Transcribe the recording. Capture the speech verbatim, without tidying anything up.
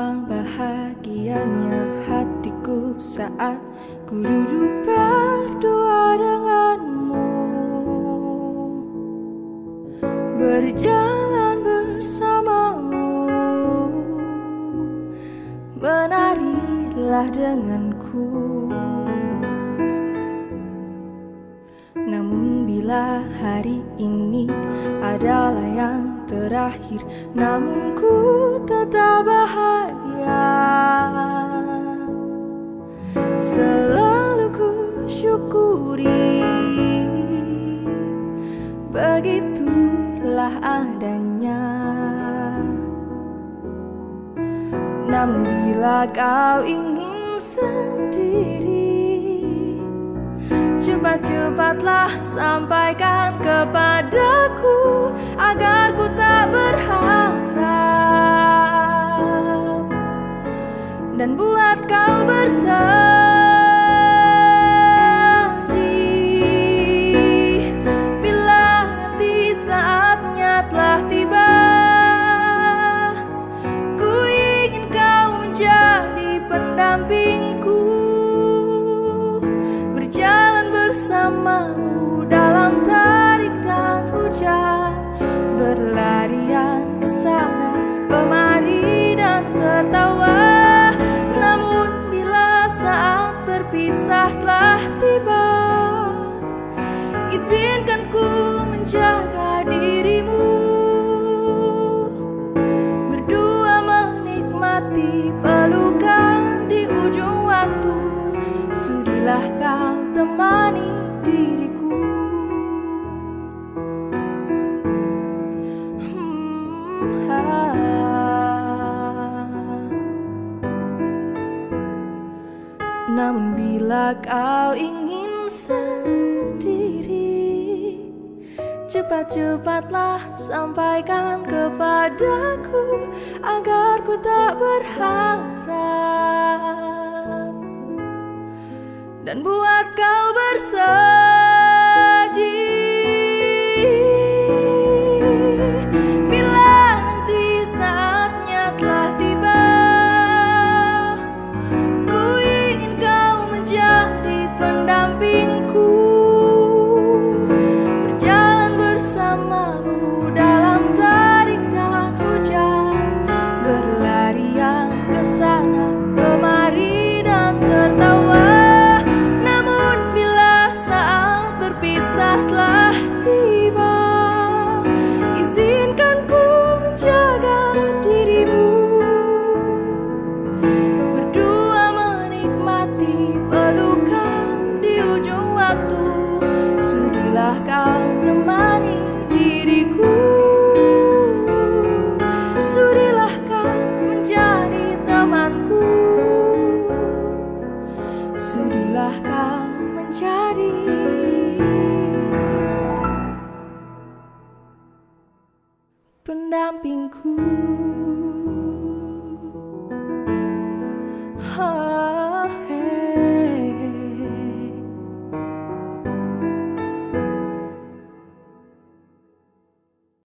Betapa bahagianya hatiku saat ku duduk berdoa denganmu, berjalan bersamamu, menarilah denganku. Namun bila hari ini adalah yang terakhir, namun ku tetap bahagia. Selalu ku syukuri, begitulah adanya. Namun bila kau ingin sendiri, cepat-cepatlah sampaikan kepadaku agar ku tak berharap dan buat kau bersedih. Bila nanti saatnya telah tiba, ku ingin kau menjadi pendampingku, berjalan bersamamu dalam tarik dan hujan, berlarian ke sana kemari dan tertawa. Namun bila saat berpisah telah tiba, izinkan ku menjaga dirimu, berdua menikmati pelukan di ujung waktu. Sudilah kau temani diriku. hmm, Namun bila kau ingin sendiri, cepat-cepatlah sampaikan kepadaku agar ku tak berharap dan buat kau bersedih. Bila nanti saatnya telah tiba, ku ingin kau menjadi pendampingku, berjalan bersamamu dalam tarik dan hujan, berlarian ke sana kemari dan tertawa. Telah tiba, izinkan ku menjaga dirimu, berdua menikmati pelukan di ujung waktu. Sudilah kau temani diriku, sudilah kau menjadi temanku, sudilah kau menjadi pendampingku.